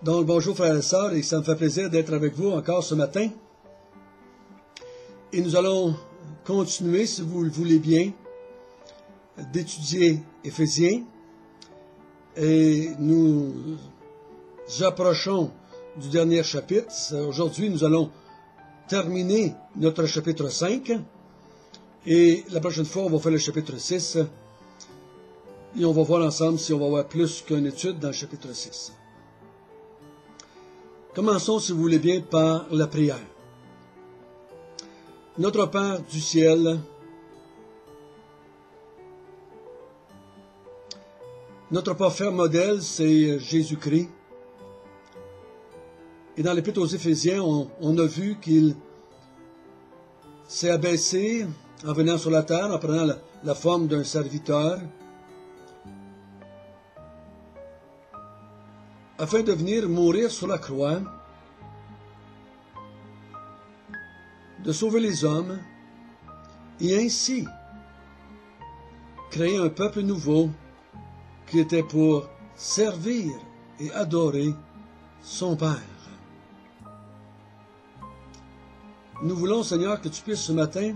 Donc, bonjour frères et sœurs, et ça me fait plaisir d'être avec vous encore ce matin. Et nous allons continuer, si vous le voulez bien, d'étudier Éphésiens. Et nous approchons du dernier chapitre. Aujourd'hui, nous allons terminer notre chapitre 5. Et la prochaine fois, on va faire le chapitre 6. Et on va voir ensemble si on va avoir plus qu'une étude dans le chapitre 6. Commençons, si vous voulez bien, par la prière. Notre Père du ciel, notre parfait modèle, c'est Jésus-Christ. Et dans l'Épître aux Éphésiens, on a vu qu'il s'est abaissé en venant sur la terre, en prenant la forme d'un serviteur, afin de venir mourir sur la croix, de sauver les hommes, et ainsi créer un peuple nouveau qui était pour servir et adorer son Père. Nous voulons, Seigneur, que tu puisses ce matin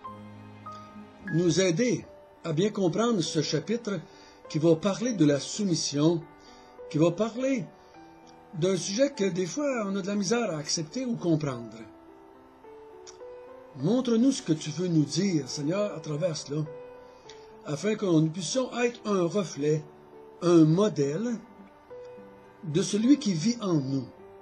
nous aider à bien comprendre ce chapitre qui va parler de la soumission, qui va parler d'un sujet que des fois on a de la misère à accepter ou comprendre. Montre-nous ce que tu veux nous dire, Seigneur, à travers cela, afin que nous puissions être un reflet, un modèle de celui qui vit en nous,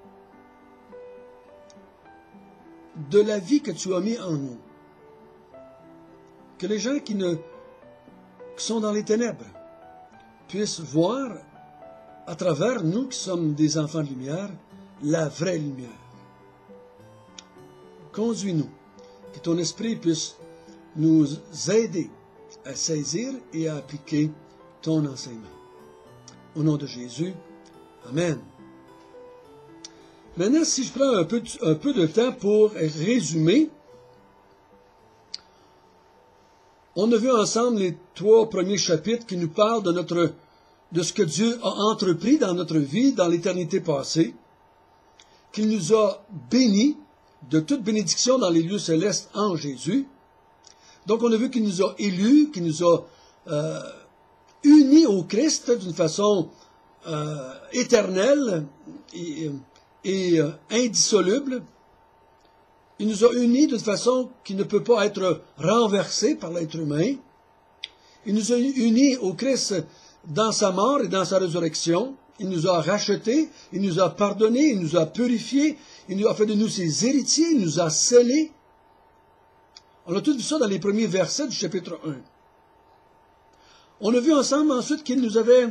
de la vie que tu as mis en nous. Que les gens qui sont dans les ténèbres puissent voir à travers nous qui sommes des enfants de lumière, la vraie lumière. Conduis-nous, que ton esprit puisse nous aider à saisir et à appliquer ton enseignement. Au nom de Jésus, Amen. Maintenant, si je prends un peu de temps pour résumer, on a vu ensemble les 3 premiers chapitres qui nous parlent de ce que Dieu a entrepris dans notre vie, dans l'éternité passée, qu'il nous a bénis de toute bénédiction dans les lieux célestes en Jésus. Donc on a vu qu'il nous a élus, qu'il nous a unis au Christ d'une façon éternelle et indissoluble. Il nous a unis d'une façon qui ne peut pas être renversée par l'être humain. Il nous a unis au Christ dans sa mort et dans sa résurrection. Il nous a rachetés, il nous a pardonnés, il nous a purifiés, il nous a fait de nous ses héritiers, il nous a scellés. On a tout vu ça dans les premiers versets du chapitre 1. On a vu ensemble ensuite qu'il nous avait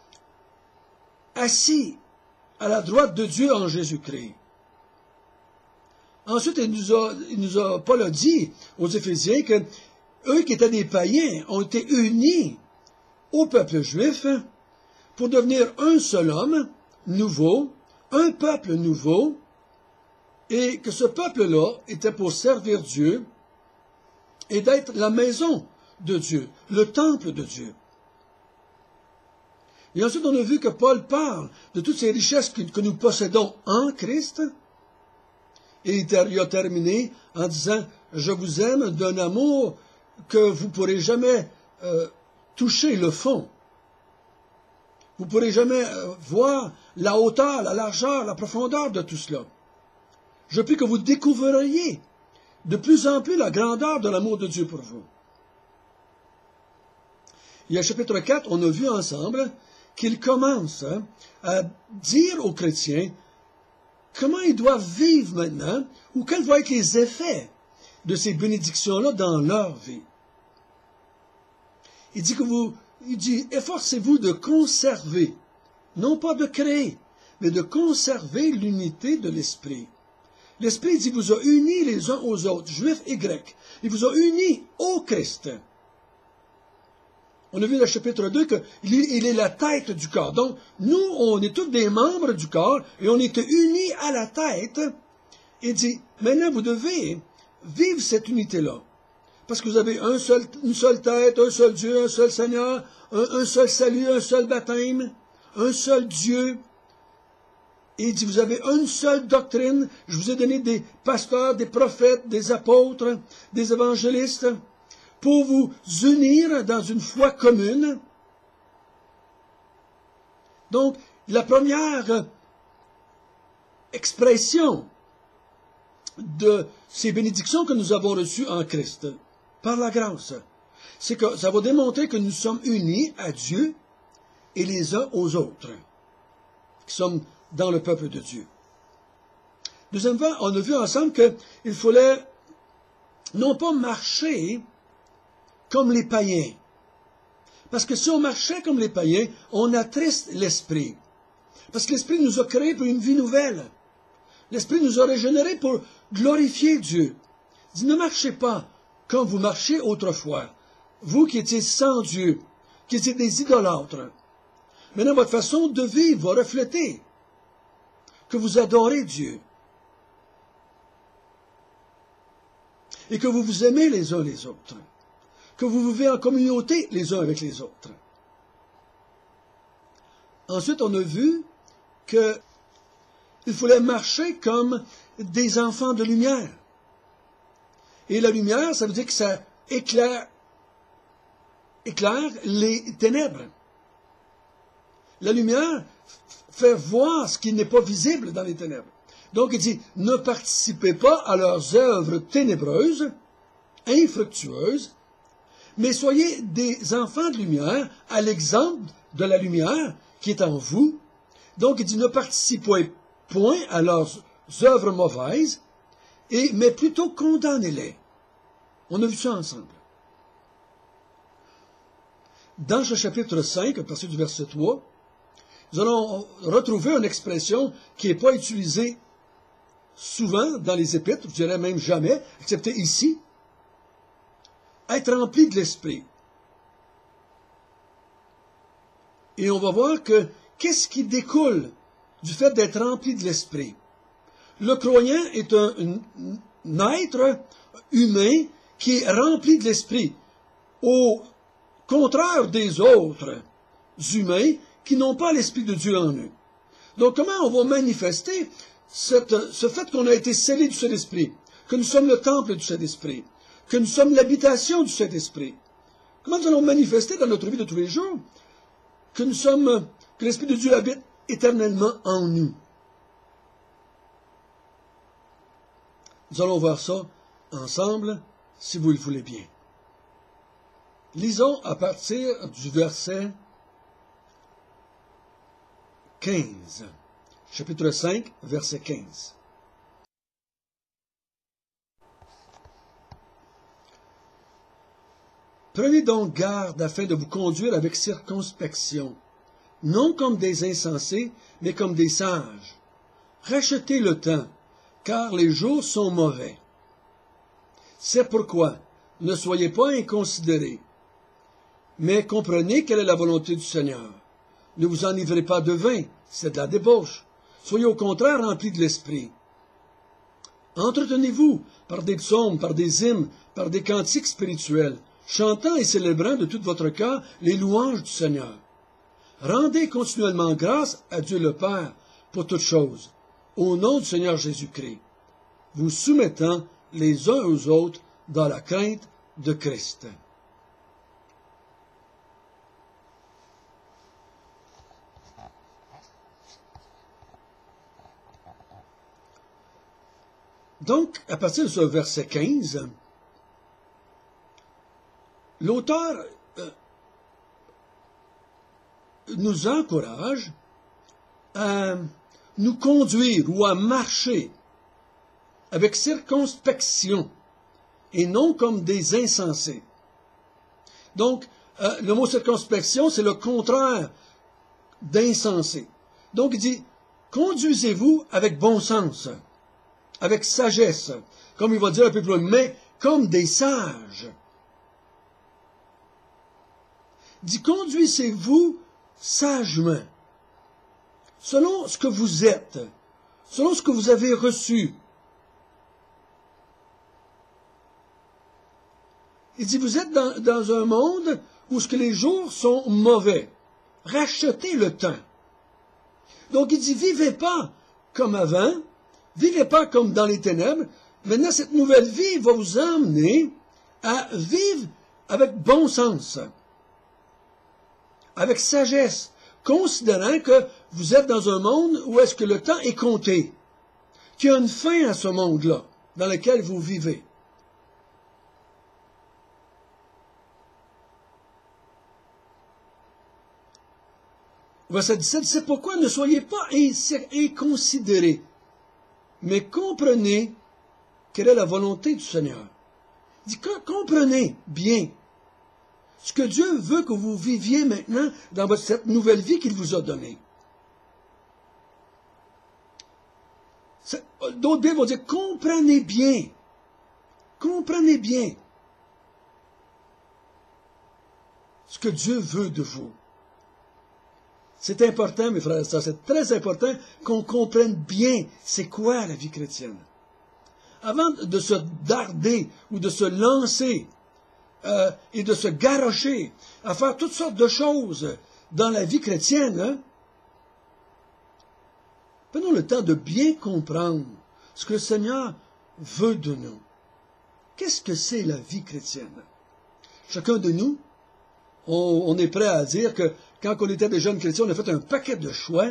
assis à la droite de Dieu en Jésus-Christ. Ensuite, Paul a dit aux Éphésiens que eux qui étaient des païens ont été unis au peuple juif pour devenir un seul homme nouveau, un peuple nouveau, et que ce peuple-là était pour servir Dieu et d'être la maison de Dieu, le temple de Dieu. Et ensuite, on a vu que Paul parle de toutes ces richesses que nous possédons en Christ, et il a terminé en disant « Je vous aime d'un amour que vous ne pourrez jamais toucher le fond. Vous ne pourrez jamais voir la hauteur, la largeur, la profondeur de tout cela. Je prie que vous découvririez de plus en plus la grandeur de l'amour de Dieu pour vous. » Et au chapitre 4, on a vu ensemble qu'il commence à dire aux chrétiens comment ils doivent vivre maintenant, ou quels vont être les effets de ces bénédictions-là dans leur vie. Il dit, efforcez-vous de conserver, non pas de créer, mais de conserver l'unité de l'Esprit. L'Esprit, il vous a unis les uns aux autres, juifs et grecs. Il vous a unis au Christ. On a vu dans le chapitre 2 qu'il est la tête du corps. Donc, nous, on est tous des membres du corps et on est unis à la tête. Il dit, maintenant, vous devez vivre cette unité-là. Parce que vous avez une seule tête, un seul Dieu, un seul Seigneur, un seul salut, un seul baptême, un seul Dieu. Et il dit, vous avez une seule doctrine, je vous ai donné des pasteurs, des prophètes, des apôtres, des évangélistes, pour vous unir dans une foi commune. Donc, la première expression de ces bénédictions que nous avons reçues en Christ, par la grâce, c'est que ça va démontrer que nous sommes unis à Dieu et les uns aux autres, qui sommes dans le peuple de Dieu. Deuxièmement, on a vu ensemble qu'il fallait non pas marcher comme les païens. Parce que si on marchait comme les païens, on attriste l'Esprit. Parce que l'Esprit nous a créés pour une vie nouvelle. L'Esprit nous a régénérés pour glorifier Dieu. Il dit, ne marchez pas comme vous marchiez autrefois. Vous qui étiez sans Dieu, qui étiez des idolâtres. Maintenant, votre façon de vivre va refléter que vous adorez Dieu. Et que vous vous aimez les uns les autres. Que vous vivez en communauté les uns avec les autres. Ensuite, on a vu qu'il fallait marcher comme des enfants de lumière. Et la lumière, ça veut dire que ça éclaire les ténèbres. La lumière fait voir ce qui n'est pas visible dans les ténèbres. Donc il dit, ne participez pas à leurs œuvres ténébreuses, infructueuses, mais soyez des enfants de lumière, à l'exemple de la lumière qui est en vous. Donc il dit, ne participez point à leurs œuvres mauvaises, mais plutôt condamnez-les. On a vu ça ensemble. Dans ce chapitre 5, à partir du verset 3, nous allons retrouver une expression qui n'est pas utilisée souvent dans les épîtres, je dirais même jamais, excepté ici. Être rempli de l'Esprit. Et on va voir que qu'est-ce qui découle du fait d'être rempli de l'Esprit. Le croyant est un être humain qui est rempli de l'Esprit, au contraire des autres humains qui n'ont pas l'Esprit de Dieu en eux. Donc comment on va manifester ce fait qu'on a été scellé du Saint-Esprit, que nous sommes le temple du Saint-Esprit, que nous sommes l'habitation du Saint-Esprit? Comment nous allons manifester dans notre vie de tous les jours que l'Esprit de Dieu habite éternellement en nous? Nous allons voir ça ensemble, si vous le voulez bien. Lisons à partir du verset 15. Chapitre 5, verset 15. Prenez donc garde afin de vous conduire avec circonspection, non comme des insensés, mais comme des sages. Rachetez le temps, car les jours sont mauvais. C'est pourquoi ne soyez pas inconsidérés, mais comprenez quelle est la volonté du Seigneur. Ne vous enivrez pas de vin, c'est de la débauche. Soyez au contraire remplis de l'Esprit. Entretenez-vous par des psaumes, par des hymnes, par des cantiques spirituels, chantant et célébrant de tout votre cœur les louanges du Seigneur. Rendez continuellement grâce à Dieu le Père pour toutes choses, au nom du Seigneur Jésus-Christ, vous soumettant les uns aux autres dans la crainte de Christ. Donc, à partir de ce verset 15, l'auteur nous encourage à nous conduire ou à marcher avec circonspection et non comme des insensés. Donc, le mot circonspection, c'est le contraire d'insensé. Donc, il dit, conduisez-vous avec bon sens, avec sagesse, comme il va dire un peu plus loin, mais comme des sages. Il dit, conduisez-vous sagement, selon ce que vous êtes, selon ce que vous avez reçu. Il dit, vous êtes dans un monde où ce que les jours sont mauvais. Rachetez le temps. Donc il dit, vivez pas comme avant, vivez pas comme dans les ténèbres. Maintenant, cette nouvelle vie va vous emmener à vivre avec bon sens, avec sagesse, considérant que vous êtes dans un monde où est-ce que le temps est compté, qu'il y a une fin à ce monde-là, dans lequel vous vivez. Verset 17, c'est pourquoi ne soyez pas inconsidérés, mais comprenez quelle est la volonté du Seigneur. Il dit, comprenez bien ce que Dieu veut que vous viviez maintenant dans cette nouvelle vie qu'il vous a donnée. D'autres Bibles vont dire, comprenez bien ce que Dieu veut de vous. C'est important, mes frères et sœurs, c'est très important qu'on comprenne bien c'est quoi la vie chrétienne. Avant de se darder ou de se lancer et de se garrocher à faire toutes sortes de choses dans la vie chrétienne, hein, prenons le temps de bien comprendre ce que le Seigneur veut de nous. Qu'est-ce que c'est la vie chrétienne? Chacun de nous, on est prêt à dire que quand on était des jeunes chrétiens, on a fait un paquet de choix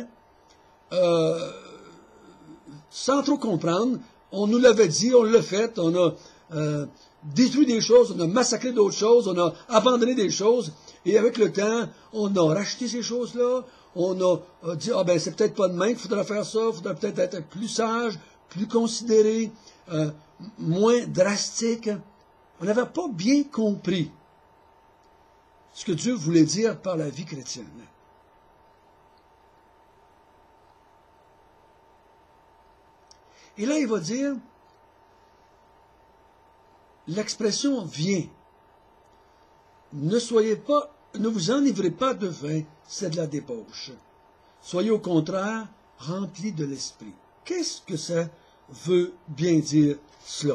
sans trop comprendre. On nous l'avait dit, on l'a fait, on a détruit des choses, on a massacré d'autres choses, on a abandonné des choses, et avec le temps, on a racheté ces choses-là, on a dit, ah ben c'est peut-être pas demain qu'il faudra faire ça, il faudra peut-être être plus sage, plus considéré, moins drastique. On n'avait pas bien compris ce que Dieu voulait dire par la vie chrétienne. Et là, il va dire, l'expression vient. Ne vous enivrez pas de vin, c'est de la débauche. Soyez au contraire remplis de l'esprit. Qu'est-ce que ça veut bien dire cela?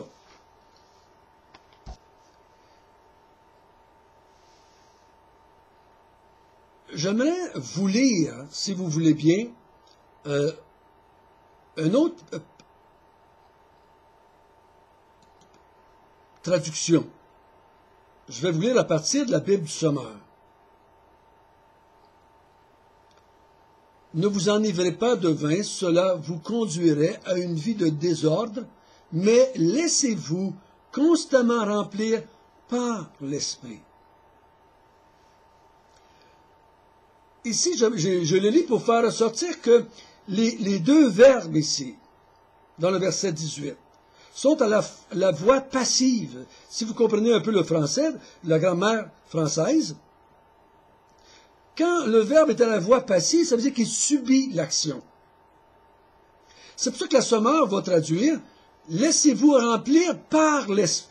J'aimerais vous lire, si vous voulez bien, une autre traduction. Je vais vous lire à partir de la Bible du Sommeur. Ne vous enivrez pas de vin, cela vous conduirait à une vie de désordre, mais laissez-vous constamment remplir par l'Esprit. Ici, je le lis pour faire ressortir que les deux verbes ici, dans le verset 18, sont à la voix passive. Si vous comprenez un peu le français, la grammaire française, quand le verbe est à la voix passive, ça veut dire qu'il subit l'action. C'est pour ça que la Sommeur va traduire « Laissez-vous remplir par l'Esprit ».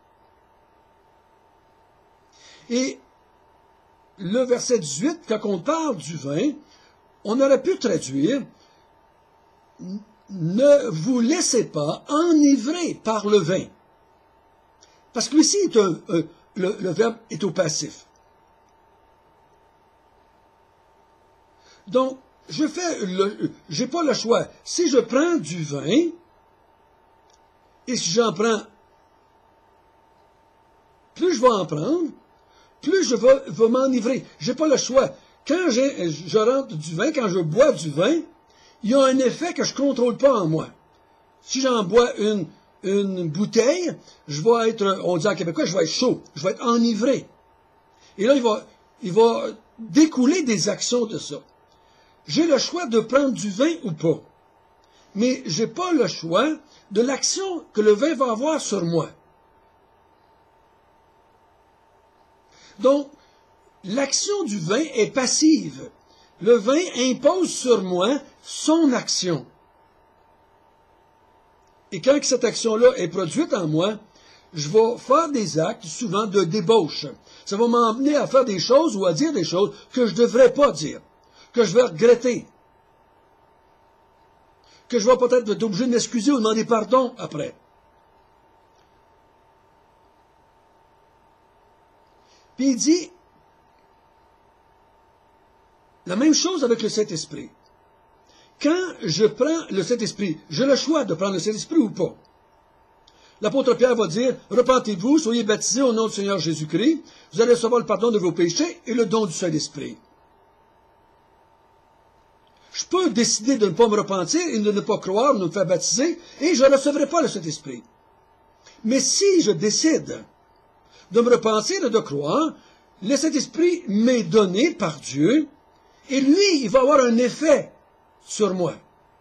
Et le verset 18, quand on parle du vin, on aurait pu traduire « Ne vous laissez pas enivrer par le vin ». Parce que ici, le verbe est au passif. Donc, j'ai pas le choix. Si je prends du vin, et si j'en prends, plus je vais en prendre, plus je vais m'enivrer. J'ai pas le choix. Quand je rentre du vin, quand je bois du vin, il y a un effet que je contrôle pas en moi. Si j'en bois une bouteille, je vais être, on dit en québécois, je vais être chaud, je vais être enivré. Et là, il va découler des actions de ça. J'ai le choix de prendre du vin ou pas. Mais j'ai pas le choix de l'action que le vin va avoir sur moi. Donc, l'action du vin est passive. Le vin impose sur moi son action. Et quand cette action-là est produite en moi, je vais faire des actes, souvent de débauche. Ça va m'emmener à faire des choses ou à dire des choses que je ne devrais pas dire, que je vais regretter, que je vais peut-être être obligé de m'excuser ou de demander pardon après. Puis il dit la même chose avec le Saint-Esprit. quand je prends le Saint-Esprit, j'ai le choix de prendre le Saint-Esprit ou pas. L'apôtre Pierre va dire, repentez-vous, soyez baptisés au nom du Seigneur Jésus-Christ, vous allez recevoir le pardon de vos péchés et le don du Saint-Esprit. Je peux décider de ne pas me repentir et de ne pas croire, de me faire baptiser, et je ne recevrai pas le Saint-Esprit. Mais si je décide de me repentir et de croire, le Saint-Esprit m'est donné par Dieu, et lui, il va avoir un effet sur moi.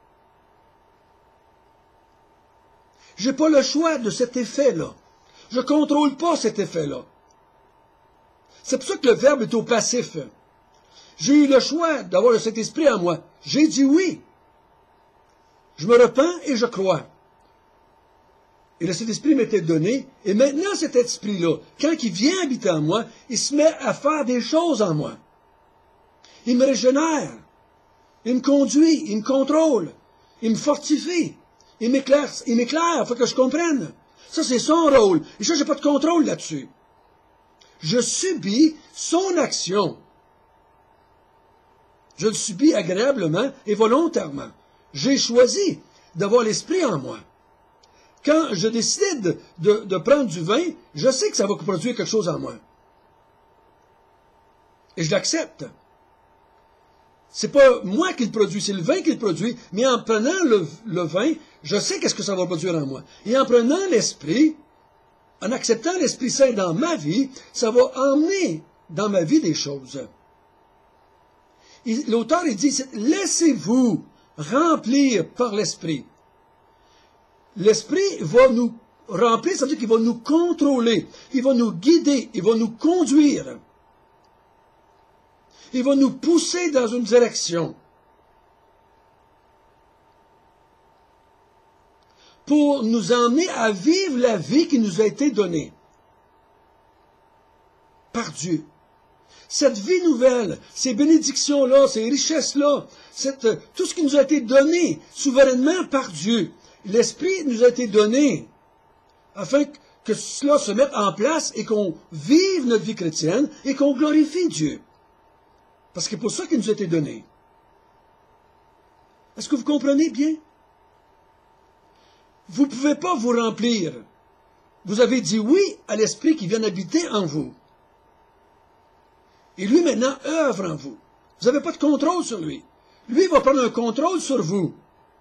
Je n'ai pas le choix de cet effet-là. Je ne contrôle pas cet effet-là. C'est pour ça que le verbe est au passif. J'ai eu le choix d'avoir le Saint-Esprit en moi. J'ai dit oui. Je me repens et je crois. Et le Saint-Esprit m'était donné. Et maintenant, cet esprit-là, quand il vient habiter en moi, il se met à faire des choses en moi. Il me régénère. Il me conduit. Il me contrôle. Il me fortifie. Il m'éclaire. Il faut que je comprenne. Ça, c'est son rôle. Et ça, je n'ai pas de contrôle là-dessus. Je subis son action. Je le subis agréablement et volontairement. J'ai choisi d'avoir l'esprit en moi. Quand je décide de prendre du vin, je sais que ça va produire quelque chose en moi. Et je l'accepte. C'est pas moi qui le produis, c'est le vin qui le produit, mais en prenant le vin, je sais qu'est-ce que ça va produire en moi. Et en prenant l'Esprit, en acceptant l'Esprit Saint dans ma vie, ça va emmener dans ma vie des choses. L'auteur, il dit, laissez-vous remplir par l'Esprit. L'Esprit va nous remplir, ça veut dire qu'il va nous contrôler, il va nous guider, il va nous conduire. Il va nous pousser dans une direction pour nous emmener à vivre la vie qui nous a été donnée par Dieu. Cette vie nouvelle, ces bénédictions-là, ces richesses-là, tout ce qui nous a été donné souverainement par Dieu, l'Esprit nous a été donné afin que cela se mette en place et qu'on vive notre vie chrétienne et qu'on glorifie Dieu. Parce que c'est pour ça qu'il nous a été donné. Est-ce que vous comprenez bien? Vous ne pouvez pas vous remplir. Vous avez dit oui à l'Esprit qui vient habiter en vous. Et lui, maintenant, œuvre en vous. Vous n'avez pas de contrôle sur lui. Lui va prendre un contrôle sur vous.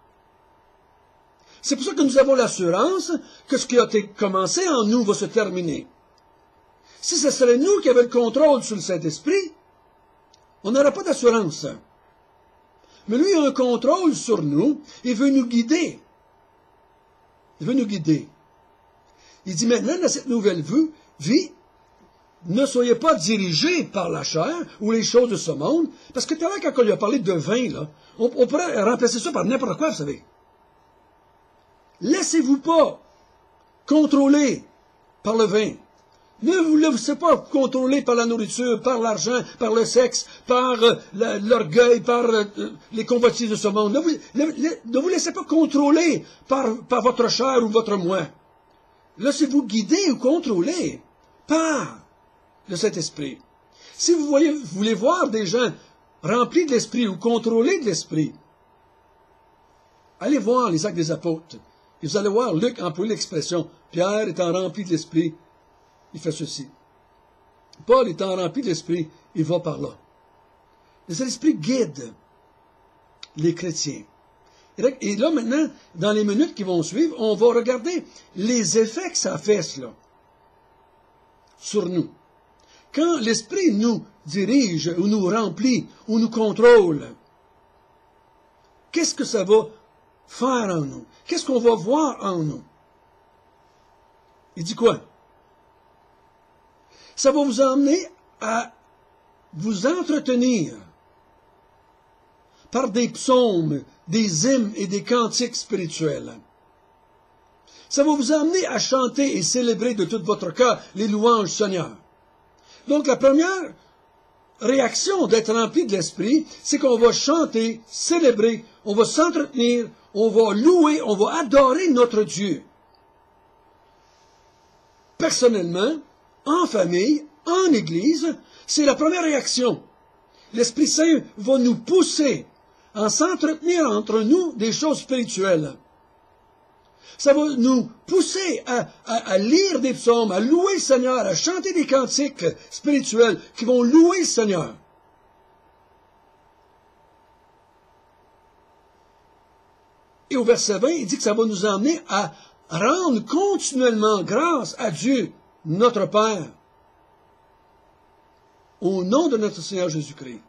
C'est pour ça que nous avons l'assurance que ce qui a été commencé en nous va se terminer. Si ce serait nous qui avions le contrôle sur le Saint-Esprit, on n'aurait pas d'assurance. Mais lui a un contrôle sur nous, il veut nous guider. Il veut nous guider. Il dit maintenant, dans cette nouvelle vie, ne soyez pas dirigés par la chair ou les choses de ce monde, parce que tout à l'heure, quand on lui a parlé de vin, là, on pourrait remplacer ça par n'importe quoi, vous savez. Laissez-vous pas contrôler par le vin. Ne vous laissez pas contrôler par la nourriture, par l'argent, par le sexe, par l'orgueil, par les convoitises de ce monde. Ne vous laissez pas contrôler par votre chair ou votre moi. Laissez-vous guider ou contrôler par le Saint-Esprit. Si vous voulez voir des gens remplis de l'Esprit ou contrôlés de l'Esprit, allez voir les Actes des Apôtres. Et vous allez voir Luc employer l'expression « Pierre étant rempli de l'Esprit », il fait ceci. Paul étant rempli de l'Esprit, il va par là. Le Saint-Esprit guide les chrétiens. Et là, maintenant, dans les minutes qui vont suivre, on va regarder les effets que ça fait, cela, sur nous. Quand l'Esprit nous dirige, ou nous remplit, ou nous contrôle, qu'est-ce que ça va faire en nous? Qu'est-ce qu'on va voir en nous? Il dit quoi? Ça va vous emmener à vous entretenir par des psaumes, des hymnes et des cantiques spirituels. Ça va vous amener à chanter et célébrer de tout votre cœur les louanges du Seigneur. Donc la première réaction d'être rempli de l'Esprit, c'est qu'on va chanter, célébrer, on va s'entretenir, on va louer, on va adorer notre Dieu. Personnellement, en famille, en Église, c'est la première réaction. L'Esprit Saint va nous pousser en s'entretenir entre nous des choses spirituelles. Ça va nous pousser à lire des psaumes, à louer le Seigneur, à chanter des cantiques spirituels qui vont louer le Seigneur. Et au verset 20, il dit que ça va nous emmener à rendre continuellement grâce à Dieu, notre Père, au nom de notre Seigneur Jésus-Christ.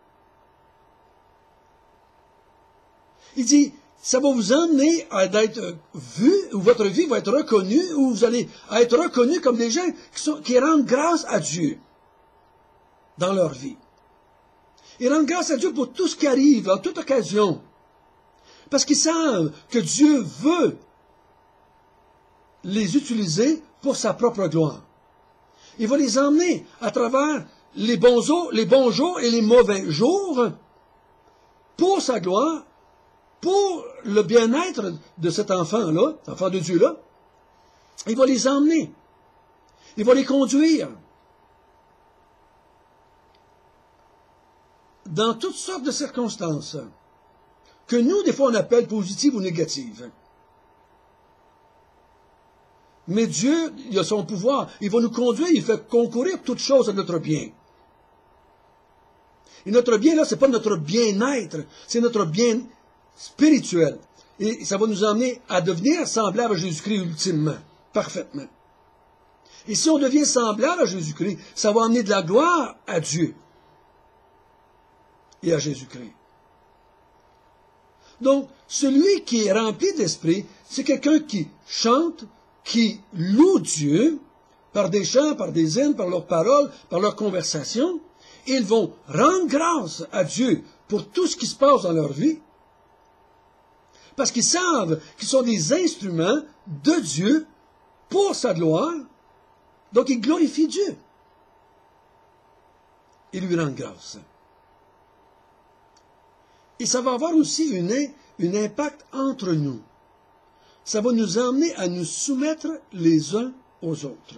Il dit, ça va vous emmener à être vu, où votre vie va être reconnue, où vous allez être reconnus comme des gens qui rendent grâce à Dieu dans leur vie. Ils rendent grâce à Dieu pour tout ce qui arrive, en toute occasion. Parce qu'ils savent que Dieu veut les utiliser pour sa propre gloire. Il va les emmener à travers les bons jours et les mauvais jours pour sa gloire, pour le bien-être de cet enfant-là, cet enfant de Dieu-là. Il va les emmener. Il va les conduire dans toutes sortes de circonstances que nous, des fois, on appelle positives ou négatives. Mais Dieu, il a son pouvoir. Il va nous conduire, il fait concourir toutes choses à notre bien. Et notre bien, là, ce n'est pas notre bien-être, c'est notre bien spirituel. Et ça va nous emmener à devenir semblable à Jésus-Christ ultimement, parfaitement. Et si on devient semblable à Jésus-Christ, ça va amener de la gloire à Dieu et à Jésus-Christ. Donc, celui qui est rempli d'esprit, c'est quelqu'un qui chante, qui loue Dieu par des chants, par des hymnes, par leurs paroles, par leurs conversations. Ils vont rendre grâce à Dieu pour tout ce qui se passe dans leur vie, parce qu'ils savent qu'ils sont des instruments de Dieu pour sa gloire. Donc, ils glorifient Dieu. Ils lui rendent grâce. Et ça va avoir aussi un impact entre nous. Ça va nous emmener à nous soumettre les uns aux autres.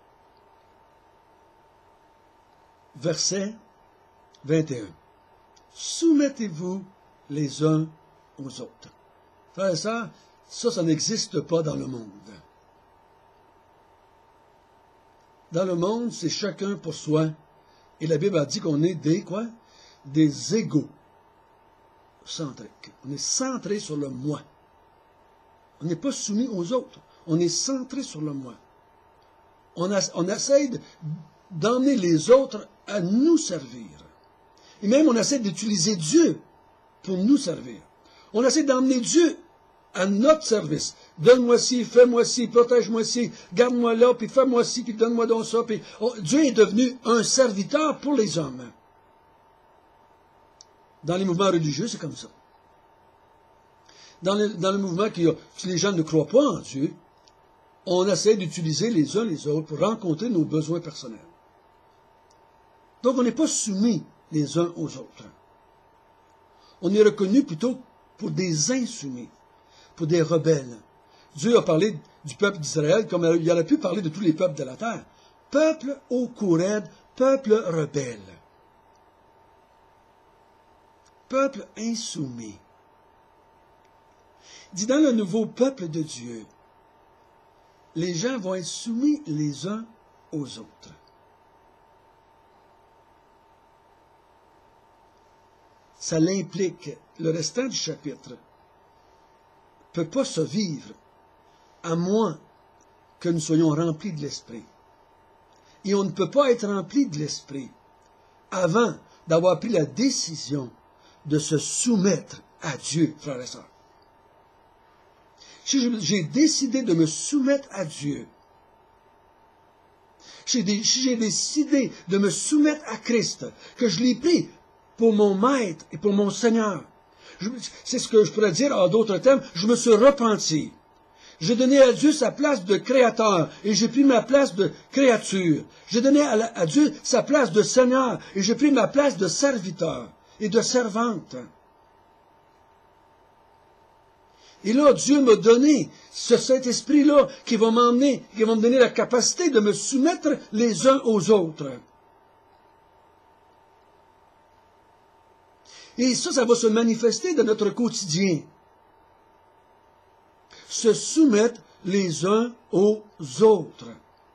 Verset 21. Soumettez-vous les uns aux autres. Frères et sœurs, ça n'existe pas dans le monde. Dans le monde, c'est chacun pour soi. Et la Bible a dit qu'on est des égaux. Centrique. On est centré sur le moi. On n'est pas soumis aux autres. On est centré sur le moi. On essaie d'emmener les autres à nous servir. Et même on essaie d'utiliser Dieu pour nous servir. On essaie d'emmener Dieu à notre service. Donne-moi ci, fais-moi ci, protège-moi ci, garde-moi là, puis fais-moi ci, puis donne-moi donc ça. Puis Dieu est devenu un serviteur pour les hommes. Dans les mouvements religieux, c'est comme ça. Dans le mouvement si les gens ne croient pas en Dieu, on essaie d'utiliser les uns les autres pour rencontrer nos besoins personnels. Donc, on n'est pas soumis les uns aux autres. On est reconnu plutôt pour des insoumis, pour des rebelles. Dieu a parlé du peuple d'Israël comme il aurait pu parler de tous les peuples de la terre. Peuple au cou raide, peuple rebelle. Peuple insoumis. Il dit dans le nouveau peuple de Dieu, les gens vont être soumis les uns aux autres. Ça l'implique, le restant du chapitre ne peut pas se vivre à moins que nous soyons remplis de l'Esprit. Et on ne peut pas être rempli de l'Esprit avant d'avoir pris la décision de se soumettre à Dieu, frères et sœurs. Si j'ai décidé de me soumettre à Dieu, si j'ai décidé de me soumettre à Christ, que je l'ai pris pour mon maître et pour mon Seigneur, c'est ce que je pourrais dire en d'autres termes, je me suis repenti. J'ai donné à Dieu sa place de créateur et j'ai pris ma place de créature. J'ai donné à Dieu sa place de Seigneur et j'ai pris ma place de serviteur et de servante. Et là, Dieu m'a donné ce Saint-Esprit-là qui va m'emmener, qui va me donner la capacité de me soumettre les uns aux autres. Et ça va se manifester dans notre quotidien. Se soumettre les uns aux autres.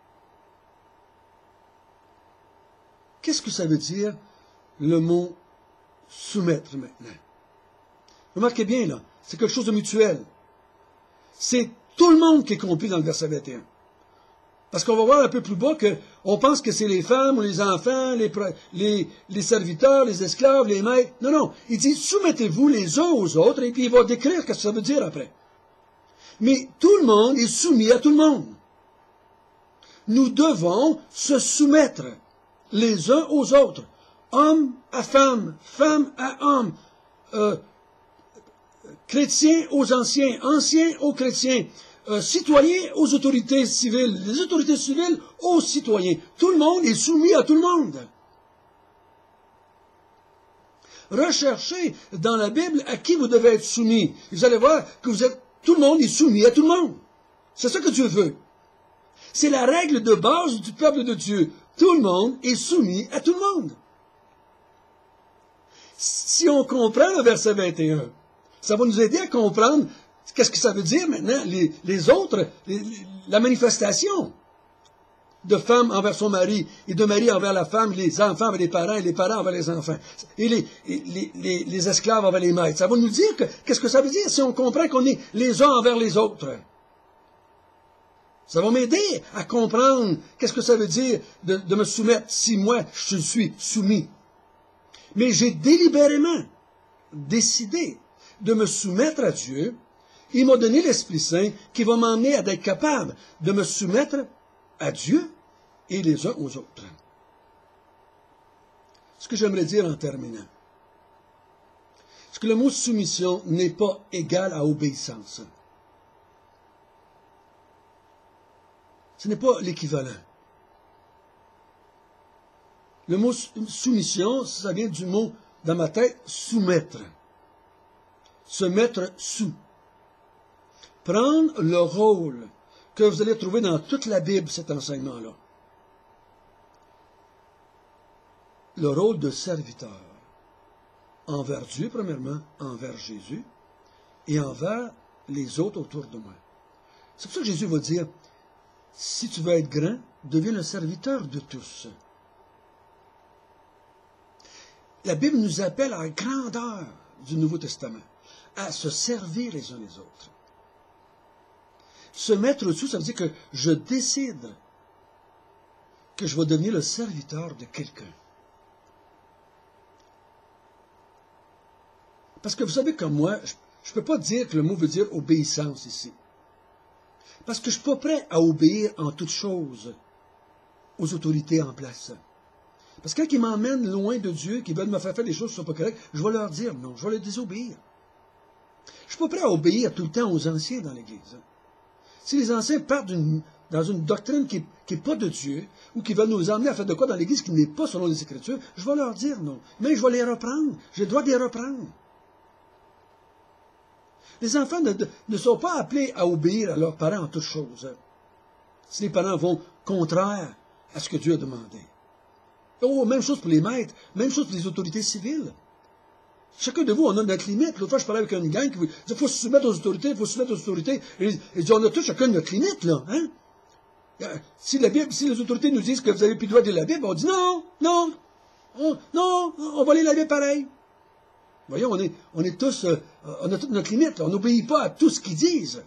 Qu'est-ce que ça veut dire, le mot soumettre maintenant? Remarquez bien, là, c'est quelque chose de mutuel. C'est tout le monde qui est compris dans le verset 21. Parce qu'on va voir un peu plus bas qu'on pense que c'est les femmes ou les enfants, les serviteurs, les esclaves, les maîtres. Non, non. Il dit, soumettez-vous les uns aux autres, et puis il va décrire ce que ça veut dire après. Mais tout le monde est soumis à tout le monde. Nous devons se soumettre les uns aux autres. Homme à femme, femme à homme, chrétiens aux anciens, anciens aux chrétiens, citoyens aux autorités civiles, les autorités civiles aux citoyens. Tout le monde est soumis à tout le monde. Recherchez dans la Bible à qui vous devez être soumis. Vous allez voir que tout le monde est soumis à tout le monde. C'est ça que Dieu veut. C'est la règle de base du peuple de Dieu. Tout le monde est soumis à tout le monde. Si on comprend le verset 21, ça va nous aider à comprendre qu'est-ce que ça veut dire maintenant, les autres, la manifestation de femme envers son mari, et de mari envers la femme, les enfants envers les parents, et les parents envers les enfants, et les esclaves envers les maîtres. Ça va nous dire qu'est-ce que ça veut dire si on comprend qu'on est les uns envers les autres. Ça va m'aider à comprendre qu'est-ce que ça veut dire de me soumettre si moi je suis soumis. Mais j'ai délibérément décidé de me soumettre à Dieu. Il m'a donné l'Esprit Saint qui va m'emmener à être capable de me soumettre à Dieu et les uns aux autres. Ce que j'aimerais dire en terminant, c'est que le mot soumission n'est pas égal à obéissance. Ce n'est pas l'équivalent. Le mot soumission, ça vient du mot, dans ma tête, soumettre. Se mettre sous. Prendre le rôle que vous allez trouver dans toute la Bible, cet enseignement-là. Le rôle de serviteur. Envers Dieu, premièrement, envers Jésus, et envers les autres autour de moi. C'est pour ça que Jésus va dire, si tu veux être grand, deviens le serviteur de tous. La Bible nous appelle à la grandeur du Nouveau Testament, à se servir les uns les autres. Se mettre au-dessus, ça veut dire que je décide que je vais devenir le serviteur de quelqu'un. Parce que vous savez comme moi, je ne peux pas dire que le mot veut dire obéissance ici. Parce que je ne suis pas prêt à obéir en toutes choses aux autorités en place. Parce que quand ils m'emmènent loin de Dieu, qu'ils veulent me faire des choses qui ne sont pas correctes, je vais leur dire non, je vais les désobéir. Je ne suis pas prêt à obéir tout le temps aux anciens dans l'Église. Si les anciens partent dans une doctrine qui n'est pas de Dieu, ou qui veulent nous emmener à faire de quoi dans l'Église qui n'est pas selon les Écritures, je vais leur dire non. Mais je vais les reprendre. J'ai le droit de les reprendre. Les enfants ne sont pas appelés à obéir à leurs parents en toutes choses. Si les parents vont contraire à ce que Dieu a demandé. Oh, même chose pour les maîtres, même chose pour les autorités civiles. Chacun de vous, on a notre limite. L'autre fois, je parlais avec une gang qui dit, il faut se soumettre aux autorités, il faut se soumettre aux autorités. Et ils disent, on a tous chacun notre limite, là. Hein? Si les autorités nous disent que vous avez plus le droit de lire la Bible, on dit non, non, on va lire la Bible pareil. Voyons, on est tous, on a toute notre limite, là. On n'obéit pas à tout ce qu'ils disent.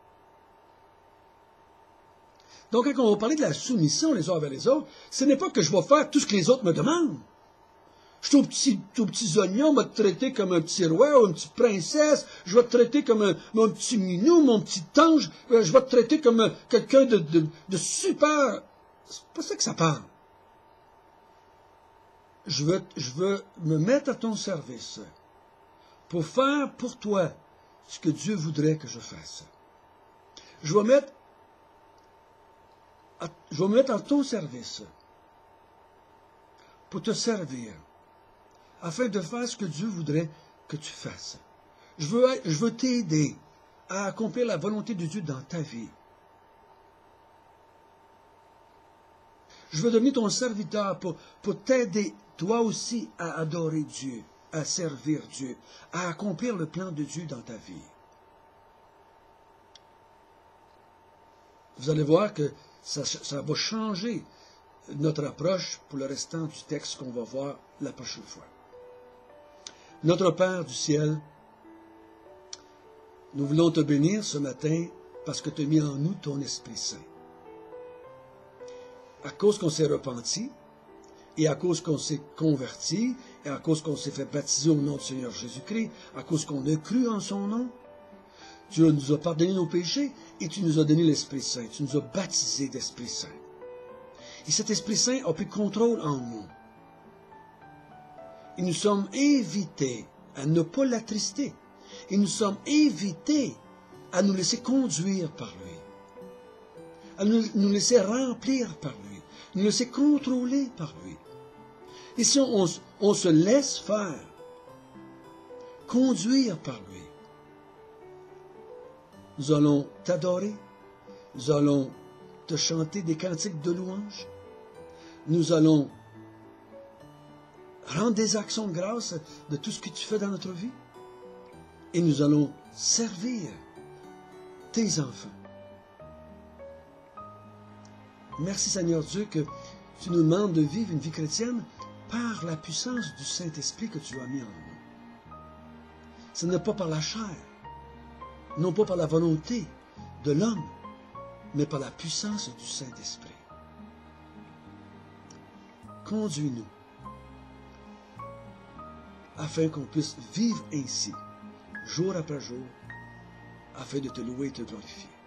Donc, quand on va parler de la soumission les uns envers les autres, ce n'est pas que je vais faire tout ce que les autres me demandent. Je suis aux petits oignons, je vais te traiter comme un petit roi ou une petite princesse, je vais te traiter comme mon petit minou, mon petit ange, je vais te traiter comme quelqu'un de super. C'est pas ça que ça parle. Je veux me mettre à ton service pour faire pour toi ce que Dieu voudrait que je fasse. Je vais me mettre à ton service pour te servir, afin de faire ce que Dieu voudrait que tu fasses. Je veux t'aider à accomplir la volonté de Dieu dans ta vie. Je veux devenir ton serviteur pour t'aider, toi aussi, à adorer Dieu à servir Dieu, à accomplir le plan de Dieu dans ta vie. Vous allez voir que ça va changer notre approche pour le restant du texte qu'on va voir la prochaine fois. Notre Père du ciel, nous voulons te bénir ce matin parce que tu as mis en nous ton Esprit Saint. À cause qu'on s'est repenti, et à cause qu'on s'est converti, et à cause qu'on s'est fait baptiser au nom du Seigneur Jésus-Christ, à cause qu'on a cru en son nom, tu nous as pardonné nos péchés et tu nous as donné l'Esprit Saint. Tu nous as baptisés d'Esprit Saint. Et cet Esprit Saint a pris contrôle en nous. Et nous sommes invités à ne pas l'attrister. Et nous sommes invités à nous laisser conduire par lui. À nous laisser remplir par lui. Nous laisser contrôler par lui. Et si on se laisse faire, conduire par lui, nous allons t'adorer, nous allons te chanter des cantiques de louange, nous allons rendre des actions de grâce de tout ce que tu fais dans notre vie, et nous allons servir tes enfants. Merci Seigneur Dieu que tu nous demandes de vivre une vie chrétienne par la puissance du Saint-Esprit que tu as mis en nous. Ce n'est pas par la chair, non pas par la volonté de l'homme, mais par la puissance du Saint-Esprit. Conduis-nous afin qu'on puisse vivre ainsi, jour après jour, afin de te louer et te glorifier.